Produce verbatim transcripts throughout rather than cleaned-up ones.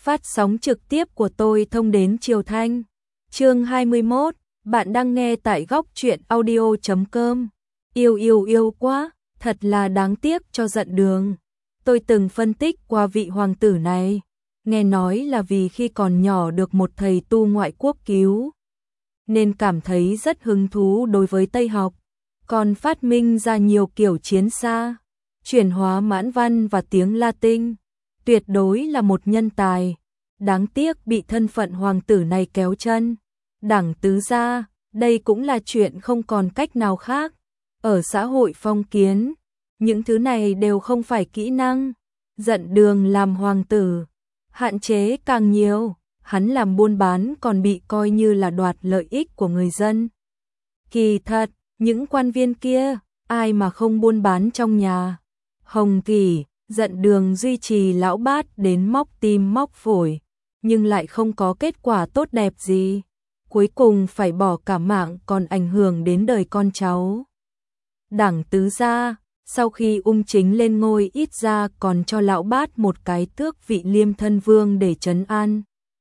phát sóng trực tiếp của tôi thông đến Triều Thanh. Chương hai mươi mốt, bạn đang nghe tại góc truyện audio chấm com. Yêu yêu yêu quá, thật là đáng tiếc cho Dận Đường. Tôi từng phân tích qua vị hoàng tử này, nghe nói là vì khi còn nhỏ được một thầy tu ngoại quốc cứu, nên cảm thấy rất hứng thú đối với Tây học, còn phát minh ra nhiều kiểu chiến xa, chuyển hóa mãn văn và tiếng Latin, tuyệt đối là một nhân tài. Đáng tiếc bị thân phận hoàng tử này kéo chân. Đảng tứ gia, đây cũng là chuyện không còn cách nào khác. Ở xã hội phong kiến, những thứ này đều không phải kỹ năng. Dận Đường làm hoàng tử, hạn chế càng nhiều, hắn làm buôn bán còn bị coi như là đoạt lợi ích của người dân. Kỳ thật, những quan viên kia, ai mà không buôn bán trong nhà. Hồng Kỳ, Dận Đường duy trì lão bát đến móc tim móc phổi, nhưng lại không có kết quả tốt đẹp gì. Cuối cùng phải bỏ cả mạng, còn ảnh hưởng đến đời con cháu. Đảng tứ gia, sau khi ung chính lên ngôi ít ra còn cho lão bát một cái tước vị liêm thân vương để trấn an.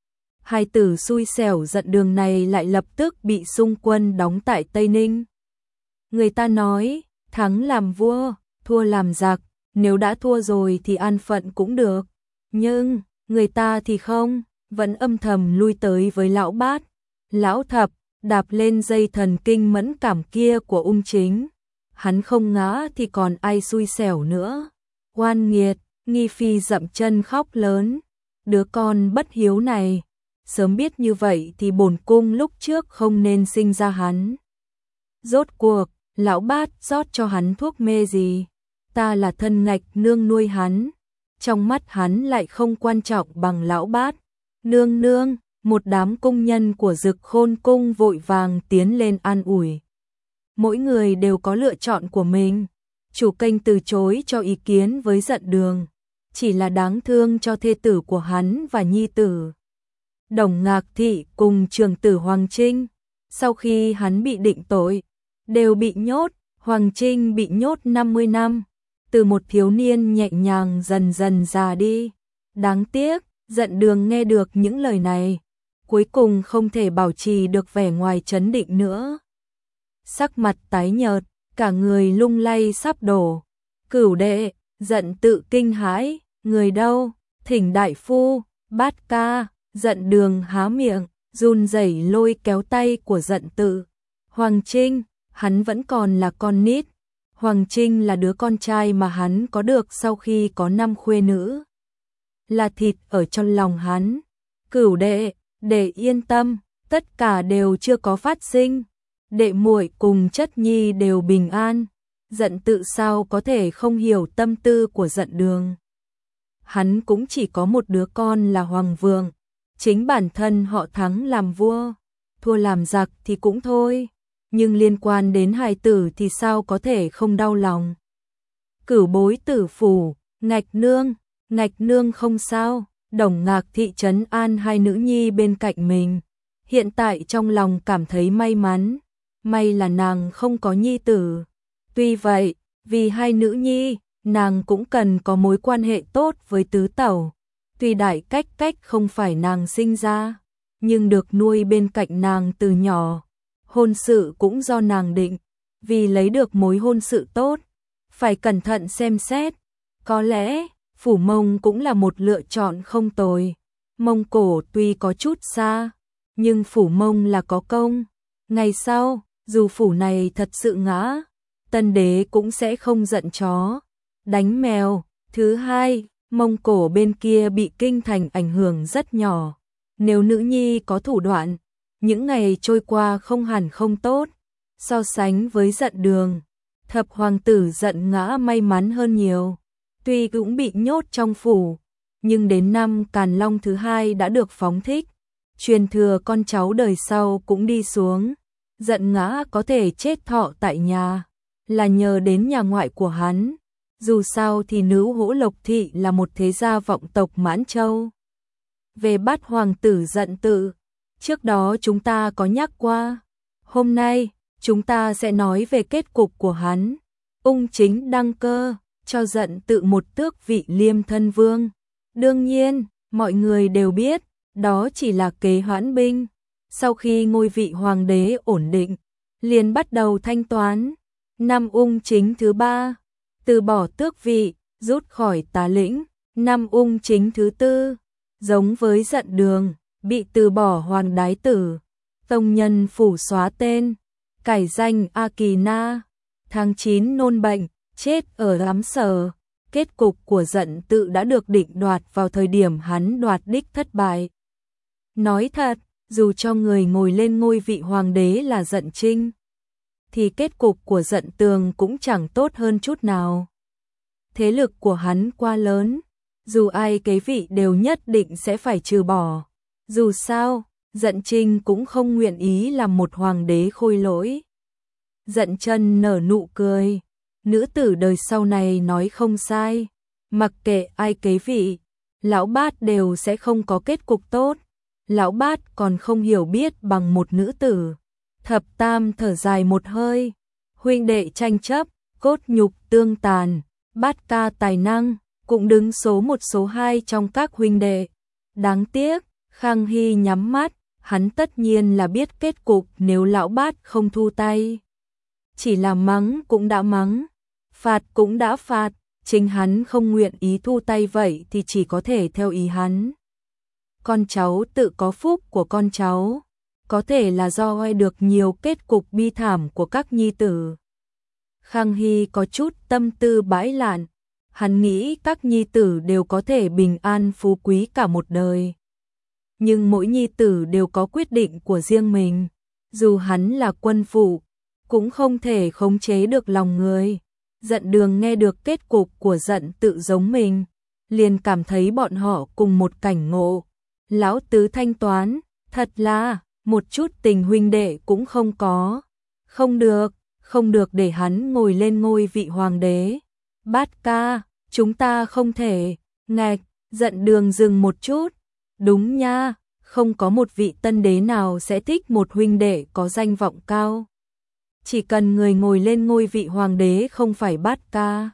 Hai tử xui xẻo Dận Đường này lại lập tức bị xung quân đóng tại Tây Ninh. Người ta nói, thắng làm vua, thua làm giặc, nếu đã thua rồi thì an phận cũng được. Nhưng, người ta thì không, vẫn âm thầm lui tới với lão bát. Lão thập, đạp lên dây thần kinh mẫn cảm kia của ung chính. Hắn không ngã thì còn ai xui xẻo nữa. Oan nghiệt, Nghi Phi dậm chân khóc lớn. Đứa con bất hiếu này, sớm biết như vậy thì bổn cung lúc trước không nên sinh ra hắn. Rốt cuộc, lão bát rót cho hắn thuốc mê gì? Ta là thân ngạch nương nuôi hắn. Trong mắt hắn lại không quan trọng bằng lão bát. Nương nương, một đám cung nhân của Dực Khôn cung vội vàng tiến lên an ủi. Mỗi người đều có lựa chọn của mình. Chủ kênh từ chối cho ý kiến với Dận Đường, chỉ là đáng thương cho thê tử của hắn và nhi tử. Đồng Ngạc Thị cùng trường tử Hoàng Trinh, sau khi hắn bị định tội, đều bị nhốt. Hoàng Trinh bị nhốt năm mươi năm, từ một thiếu niên nhẹ nhàng dần dần già đi. Đáng tiếc, Dận Đường nghe được những lời này, cuối cùng không thể bảo trì được vẻ ngoài trấn định nữa. Sắc mặt tái nhợt, cả người lung lay sắp đổ. Cửu đệ, Dận Tự kinh hãi, người đâu? Thỉnh đại phu. Bát ca. Dận Đường há miệng, run rẩy lôi kéo tay của Dận Tự. Hoàng Trinh, hắn vẫn còn là con nít. Hoàng Trinh là đứa con trai mà hắn có được sau khi có năm khuê nữ. Là thịt ở trong lòng hắn. Cửu đệ, để yên tâm, tất cả đều chưa có phát sinh. Đệ muội cùng chất nhi đều bình an. Dận Tự sao có thể không hiểu tâm tư của Dận Đường. Hắn cũng chỉ có một đứa con là Hoàng Vượng. Chính bản thân họ thắng làm vua, thua làm giặc thì cũng thôi. Nhưng liên quan đến hài tử thì sao có thể không đau lòng. Cửu bối tử phủ, Ngạch nương, Ngạch nương không sao. Đồng Ngạc Thị trấn an hai nữ nhi bên cạnh mình. Hiện tại trong lòng cảm thấy may mắn. May là nàng không có nhi tử. Tuy vậy, vì hai nữ nhi, nàng cũng cần có mối quan hệ tốt với tứ tẩu. Tuy đại cách cách không phải nàng sinh ra, nhưng được nuôi bên cạnh nàng từ nhỏ. Hôn sự cũng do nàng định, vì lấy được mối hôn sự tốt, phải cẩn thận xem xét. Có lẽ, phủ Mông cũng là một lựa chọn không tồi. Mông Cổ tuy có chút xa, nhưng phủ Mông là có công. Ngày sau, dù phủ này thật sự ngã, Tân đế cũng sẽ không giận chó đánh mèo. Thứ hai, Mông Cổ bên kia bị kinh thành ảnh hưởng rất nhỏ. Nếu nữ nhi có thủ đoạn, những ngày trôi qua không hẳn không tốt. So sánh với Dận Đường, thập hoàng tử Dận ngã may mắn hơn nhiều. Tuy cũng bị nhốt trong phủ, nhưng đến năm Càn Long thứ hai đã được phóng thích. Truyền thừa con cháu đời sau cũng đi xuống. Dận ngã có thể chết thọ tại nhà, là nhờ đến nhà ngoại của hắn. Dù sao thì nữ Hỗ Lộc Thị là một thế gia vọng tộc Mãn Châu. Về Bát hoàng tử Dận Tự, trước đó chúng ta có nhắc qua. Hôm nay, chúng ta sẽ nói về kết cục của hắn. Ung chính đăng cơ, cho Dận Tự một tước vị liêm thân vương. Đương nhiên, Mọi người đều biết, đó chỉ là kế hoãn binh. Sau khi ngôi vị hoàng đế ổn định, liền bắt đầu thanh toán. Năm ung chính thứ ba, từ bỏ tước vị, rút khỏi tá lĩnh. Năm ung chính thứ tư, giống với Dận Đường, bị từ bỏ hoàng đái tử. Tông nhân phủ xóa tên, cải danh A Kỳ Na. Tháng chín nôn bệnh, chết ở Ám Sở. Kết cục của Dận Tự đã được định đoạt vào thời điểm hắn đoạt đích thất bại. Nói thật, dù cho người ngồi lên ngôi vị hoàng đế là Dận Trinh, thì kết cục của Dận Tường cũng chẳng tốt hơn chút nào. Thế lực của hắn quá lớn, dù ai kế vị đều nhất định sẽ phải trừ bỏ. Dù sao, Dận Trinh cũng không nguyện ý làm một hoàng đế khôi lỗi. Dận Trân nở nụ cười, nữ tử đời sau này nói không sai, mặc kệ ai kế vị, lão bát đều sẽ không có kết cục tốt. Lão bát còn không hiểu biết bằng một nữ tử. Thập Tam thở dài một hơi, huynh đệ tranh chấp, cốt nhục tương tàn, Bát ca tài năng, cũng đứng số một số hai trong các huynh đệ. Đáng tiếc, Khang Hy nhắm mắt, hắn tất nhiên là biết kết cục nếu lão bát không thu tay. Chỉ là mắng cũng đã mắng, phạt cũng đã phạt, chính hắn không nguyện ý thu tay vậy thì chỉ có thể theo ý hắn. Con cháu tự có phúc của con cháu, có thể là do oai được nhiều kết cục bi thảm của các nhi tử. Khang Hy có chút tâm tư bãi lạn, hắn nghĩ các nhi tử đều có thể bình an phú quý cả một đời. Nhưng mỗi nhi tử đều có quyết định của riêng mình, dù hắn là quân phụ, cũng không thể khống chế được lòng người. Dận Đường nghe được kết cục của Dận Tự giống mình, liền cảm thấy bọn họ cùng một cảnh ngộ. Lão tứ thanh toán, thật là, một chút tình huynh đệ cũng không có. Không được, không được để hắn ngồi lên ngôi vị hoàng đế. Bát ca, chúng ta không thể. Ngạch, Dận Đường dừng một chút. Đúng nha, không có một vị tân đế nào sẽ thích một huynh đệ có danh vọng cao. Chỉ cần người ngồi lên ngôi vị hoàng đế không phải Bát ca,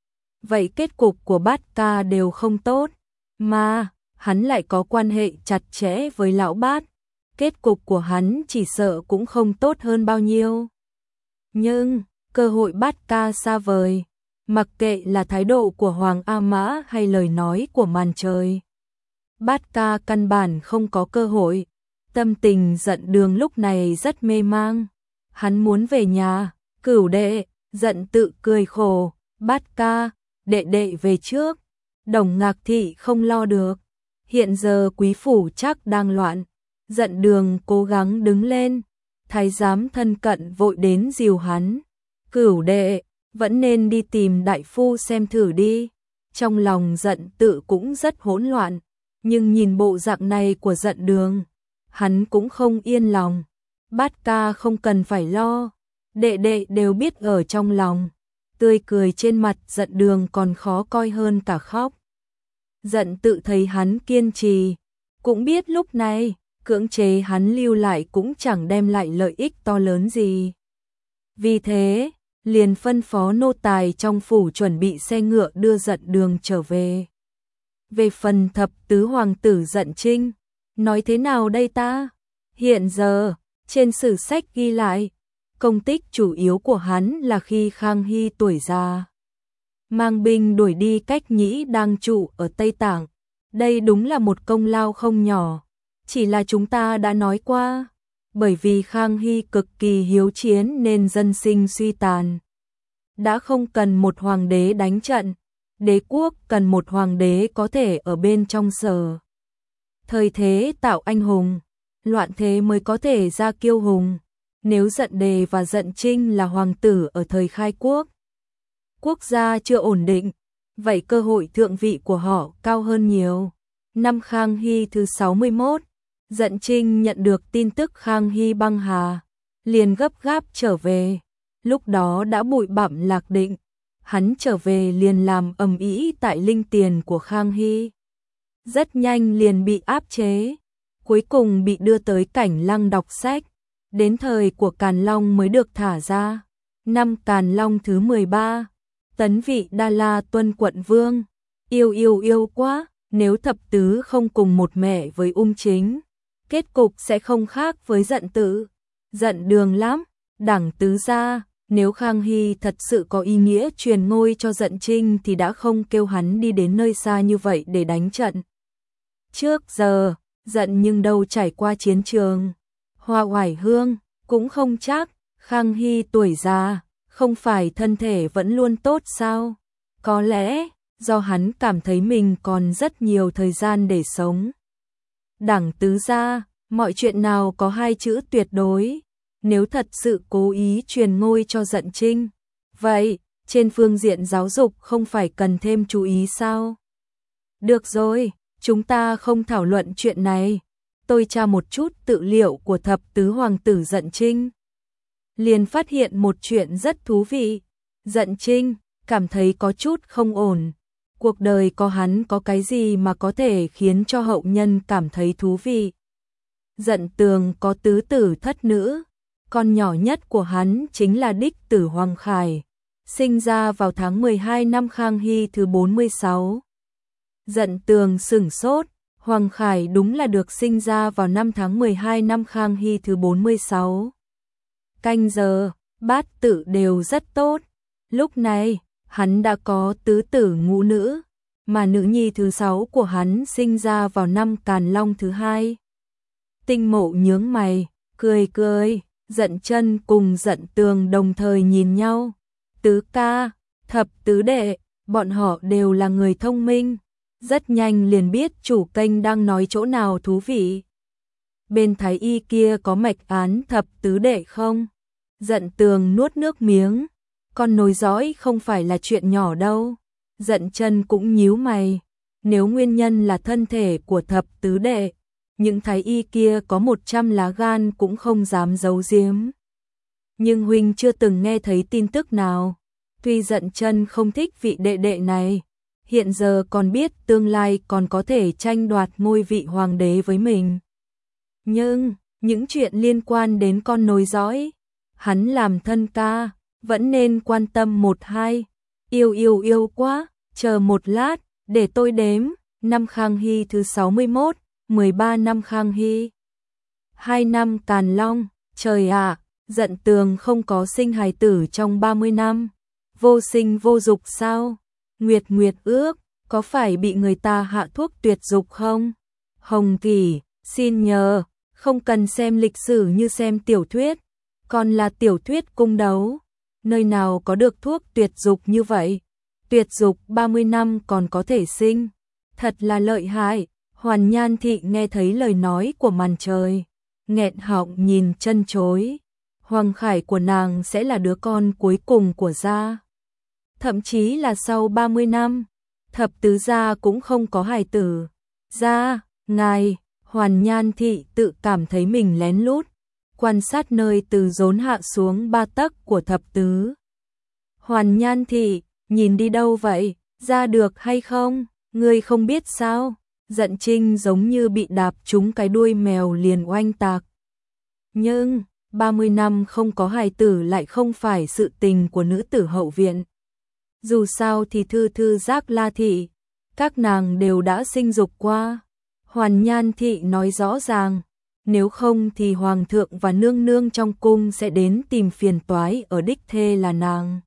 vậy kết cục của Bát ca đều không tốt. Mà, hắn lại có quan hệ chặt chẽ với lão Bát, kết cục của hắn chỉ sợ cũng không tốt hơn bao nhiêu. Nhưng, cơ hội Bát ca xa vời, mặc kệ là thái độ của Hoàng A Mã hay lời nói của màn trời. Bát ca căn bản không có cơ hội. Tâm tình Dận Đường lúc này rất mê mang. Hắn muốn về nhà. Cửu đệ, Dận Tự cười khổ. Bát ca, đệ đệ về trước. Đồng Ngạc Thị không lo được. Hiện giờ quý phủ chắc đang loạn. Dận Đường cố gắng đứng lên. Thái giám thân cận vội đến dìu hắn. Cửu đệ, vẫn nên đi tìm đại phu xem thử đi. Trong lòng Dận Tự cũng rất hỗn loạn. Nhưng nhìn bộ dạng này của Dận Đường, hắn cũng không yên lòng. Bát ca không cần phải lo, đệ đệ đều biết ở trong lòng. Tươi cười trên mặt Dận Đường còn khó coi hơn cả khóc. Dận Tự thấy hắn kiên trì, cũng biết lúc này, cưỡng chế hắn lưu lại cũng chẳng đem lại lợi ích to lớn gì. Vì thế, liền phân phó nô tài trong phủ chuẩn bị xe ngựa đưa Dận Đường trở về. Về phần thập tứ hoàng tử Dận Trinh, nói thế nào đây ta? Hiện giờ, trên sử sách ghi lại, công tích chủ yếu của hắn là khi Khang Hy tuổi già, mang binh đuổi đi Cách Nhĩ đang trụ ở Tây Tạng. Đây đúng là một công lao không nhỏ, chỉ là chúng ta đã nói qua, bởi vì Khang Hy cực kỳ hiếu chiến nên dân sinh suy tàn. Đã không cần một hoàng đế đánh trận, đế quốc cần một hoàng đế có thể ở bên trong sở. Thời thế tạo anh hùng, loạn thế mới có thể ra kiêu hùng. Nếu Dận Đề và Dận Trinh là hoàng tử ở thời khai quốc, quốc gia chưa ổn định, vậy cơ hội thượng vị của họ cao hơn nhiều. Năm Khang Hy thứ sáu mươi mốt, Dận Trinh nhận được tin tức Khang Hy băng hà, liền gấp gáp trở về. Lúc đó đã bụi bặm lạc định, hắn trở về liền làm ầm ĩ tại linh tiền của Khang Hy. Rất nhanh liền bị áp chế, cuối cùng bị đưa tới Cảnh Lăng đọc sách, đến thời của Càn Long mới được thả ra. Năm Càn Long thứ mười ba, tấn vị Đa La Tuân quận vương, yêu yêu yêu quá, nếu thập tứ không cùng một mẹ với Ung Chính, kết cục sẽ không khác với Dận Tự. Giận Đường lắm, Đẳng tứ gia, nếu Khang Hy thật sự có ý nghĩa truyền ngôi cho Dận Trinh thì đã không kêu hắn đi đến nơi xa như vậy để đánh trận. Trước giờ, giận nhưng đâu trải qua chiến trường. Hoa Oải Hương, cũng không chắc, Khang Hy tuổi già, không phải thân thể vẫn luôn tốt sao? Có lẽ, do hắn cảm thấy mình còn rất nhiều thời gian để sống. Đẳng tứ gia, mọi chuyện nào có hai chữ tuyệt đối. Nếu thật sự cố ý truyền ngôi cho Dận Trinh, vậy, trên phương diện giáo dục không phải cần thêm chú ý sao? Được rồi, chúng ta không thảo luận chuyện này. Tôi tra một chút tư liệu của thập tứ hoàng tử Dận Trinh. Liền phát hiện một chuyện rất thú vị. Dận Trinh cảm thấy có chút không ổn. Cuộc đời có hắn có cái gì mà có thể khiến cho hậu nhân cảm thấy thú vị? Dận Tường có tứ tử thất nữ. Con nhỏ nhất của hắn chính là đích tử Hoàng Khải, sinh ra vào tháng mười hai năm Khang Hy thứ bốn mươi sáu. Dận Tường sửng sốt, Hoàng Khải đúng là được sinh ra vào năm tháng mười hai năm Khang Hy thứ bốn mươi sáu. Canh giờ, bát tự đều rất tốt. Lúc này, hắn đã có tứ tử ngũ nữ, mà nữ nhi thứ sáu của hắn sinh ra vào năm Càn Long thứ hai. Tinh Mộ nhướng mày, cười cười. Dận Chân cùng Dận Tường đồng thời nhìn nhau. Tứ ca, thập tứ đệ, bọn họ đều là người thông minh, rất nhanh liền biết chủ kênh đang nói chỗ nào thú vị. Bên thái y kia có mạch án thập tứ đệ không? Dận Tường nuốt nước miếng, con nối dõi không phải là chuyện nhỏ đâu. Dận Chân cũng nhíu mày, nếu nguyên nhân là thân thể của thập tứ đệ, những thái y kia có một trăm lá gan cũng không dám giấu giếm. Nhưng huynh chưa từng nghe thấy tin tức nào. Tuy Dận Chân không thích vị đệ đệ này, hiện giờ còn biết tương lai còn có thể tranh đoạt ngôi vị hoàng đế với mình. Nhưng, những chuyện liên quan đến con nối dõi, hắn làm thân ca, vẫn nên quan tâm một hai. Yêu yêu yêu quá, chờ một lát, để tôi đếm, năm Khang Hy thứ sáu mươi mốt. mười ba năm Khang Hy, hai năm Càn Long, trời ạ, à, Dận Tường không có sinh hài tử trong ba mươi năm, vô sinh vô dục sao? Nguyệt Nguyệt ước, có phải bị người ta hạ thuốc tuyệt dục không? Hồng Kỳ, xin nhờ, không cần xem lịch sử như xem tiểu thuyết, còn là tiểu thuyết cung đấu, nơi nào có được thuốc tuyệt dục như vậy? Tuyệt dục ba mươi năm còn có thể sinh, thật là lợi hại. Hoàn Nhan Thị nghe thấy lời nói của Màn Trời, nghẹn họng nhìn chân chối. Hoàng Khải của nàng sẽ là đứa con cuối cùng của gia. Thậm chí là sau ba mươi năm, thập tứ gia cũng không có hài tử. Gia, ngài, Hoàn Nhan Thị tự cảm thấy mình lén lút, quan sát nơi từ rốn hạ xuống ba tấc của thập tứ. Hoàn Nhan Thị, nhìn đi đâu vậy, ra được hay không, ngươi không biết sao? Dận Trinh giống như bị đạp trúng cái đuôi mèo liền oanh tạc. Nhưng, ba mươi năm không có hài tử lại không phải sự tình của nữ tử hậu viện. Dù sao thì Thư Thư Giác La Thị, các nàng đều đã sinh dục qua. Hoàn Nhan Thị nói rõ ràng, nếu không thì Hoàng thượng và nương nương trong cung sẽ đến tìm phiền toái ở đích thê là nàng.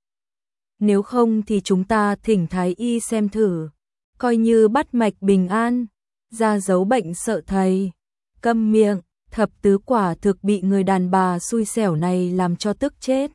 Nếu không thì chúng ta thỉnh thái y xem thử. Coi như bắt mạch bình an, ra giấu bệnh sợ thầy. Câm miệng, thập tứ quả thực bị người đàn bà xui xẻo này làm cho tức chết.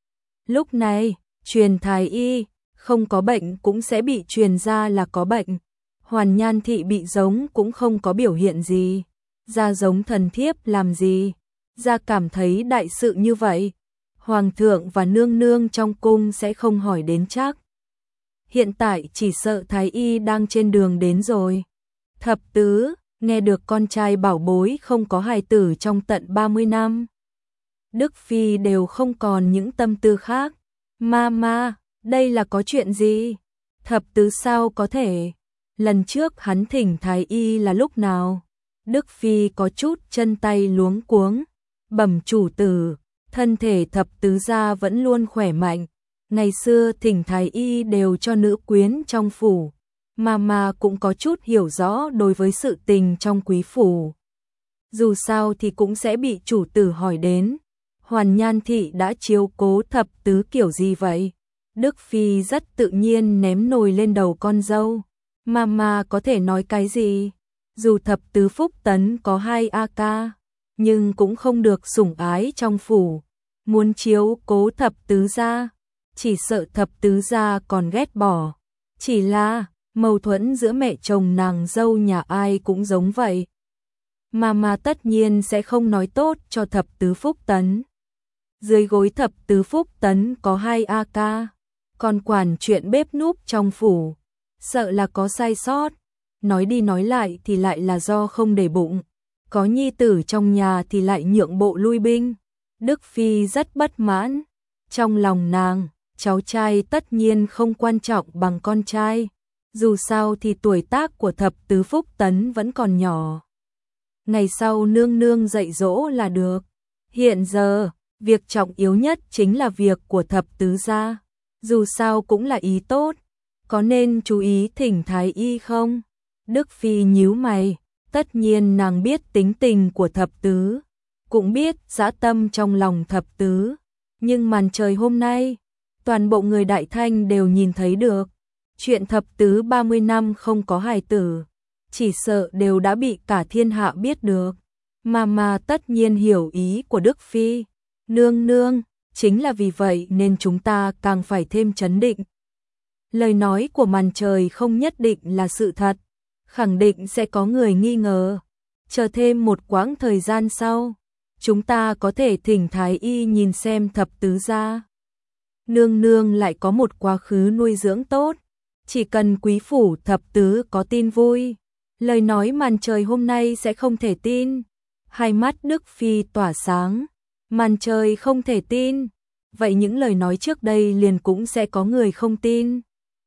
Lúc này, truyền thái y, không có bệnh cũng sẽ bị truyền ra là có bệnh. Hoàn Nhan Thị bị giống cũng không có biểu hiện gì. Ra giống thần thiếp làm gì? Ra cảm thấy đại sự như vậy, Hoàng thượng và nương nương trong cung sẽ không hỏi đến chắc. Hiện tại chỉ sợ thái y đang trên đường đến rồi. Thập tứ, nghe được con trai bảo bối không có hài tử trong tận ba mươi năm. Đức Phi đều không còn những tâm tư khác. Mama, đây là có chuyện gì? Thập tứ sao có thể? Lần trước hắn thỉnh thái y là lúc nào? Đức Phi có chút chân tay luống cuống. Bẩm chủ tử, thân thể thập tứ gia vẫn luôn khỏe mạnh. Ngày xưa thỉnh thái y đều cho nữ quyến trong phủ, mà mà cũng có chút hiểu rõ đối với sự tình trong quý phủ. Dù sao thì cũng sẽ bị chủ tử hỏi đến, Hoàn Nhan thị đã chiếu cố thập tứ kiểu gì vậy? Đức Phi rất tự nhiên ném nồi lên đầu con dâu, mà mà có thể nói cái gì? Dù thập tứ Phúc Tấn có hai a ca, nhưng cũng không được sủng ái trong phủ, muốn chiếu cố thập tứ gia, chỉ sợ thập tứ gia còn ghét bỏ. Chỉ là mâu thuẫn giữa mẹ chồng nàng dâu nhà ai cũng giống vậy. Mà mà tất nhiên sẽ không nói tốt cho thập tứ Phúc Tấn. Dưới gối thập tứ Phúc Tấn có hai a ca, còn quản chuyện bếp núc trong phủ, sợ là có sai sót. Nói đi nói lại thì lại là do không để bụng, có nhi tử trong nhà thì lại nhượng bộ lui binh. Đức Phi rất bất mãn, trong lòng nàng, cháu trai tất nhiên không quan trọng bằng con trai, dù sao thì tuổi tác của thập tứ Phúc Tấn vẫn còn nhỏ. Ngày sau nương nương dạy dỗ là được. Hiện giờ, việc trọng yếu nhất chính là việc của thập tứ gia, dù sao cũng là ý tốt, có nên chú ý thỉnh thái y không? Đức Phi nhíu mày, tất nhiên nàng biết tính tình của thập tứ, cũng biết dã tâm trong lòng thập tứ, nhưng màn trời hôm nay, toàn bộ người Đại Thanh đều nhìn thấy được, chuyện thập tứ ba mươi năm không có hài tử, chỉ sợ đều đã bị cả thiên hạ biết được. Mà mà tất nhiên hiểu ý của Đức Phi, nương nương, chính là vì vậy nên chúng ta càng phải thêm trấn định. Lời nói của màn trời không nhất định là sự thật, khẳng định sẽ có người nghi ngờ. Chờ thêm một quãng thời gian sau, chúng ta có thể thỉnh thái y nhìn xem thập tứ gia. Nương nương lại có một quá khứ nuôi dưỡng tốt, chỉ cần quý phủ thập tứ có tin vui, lời nói màn trời hôm nay sẽ không thể tin. Hai mắt Đức Phi tỏa sáng, màn trời không thể tin, vậy những lời nói trước đây liền cũng sẽ có người không tin.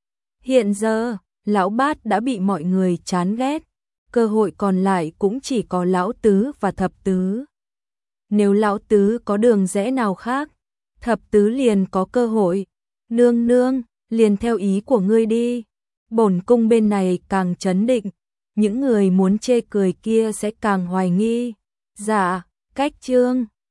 Hiện giờ, lão bát đã bị mọi người chán ghét, cơ hội còn lại cũng chỉ có lão tứ và thập tứ. Nếu lão tứ có đường rẽ nào khác, thập tứ liền có cơ hội. Nương nương, liền theo ý của ngươi đi. Bổn cung bên này càng trấn định, những người muốn chê cười kia sẽ càng hoài nghi. Dạ, cách chương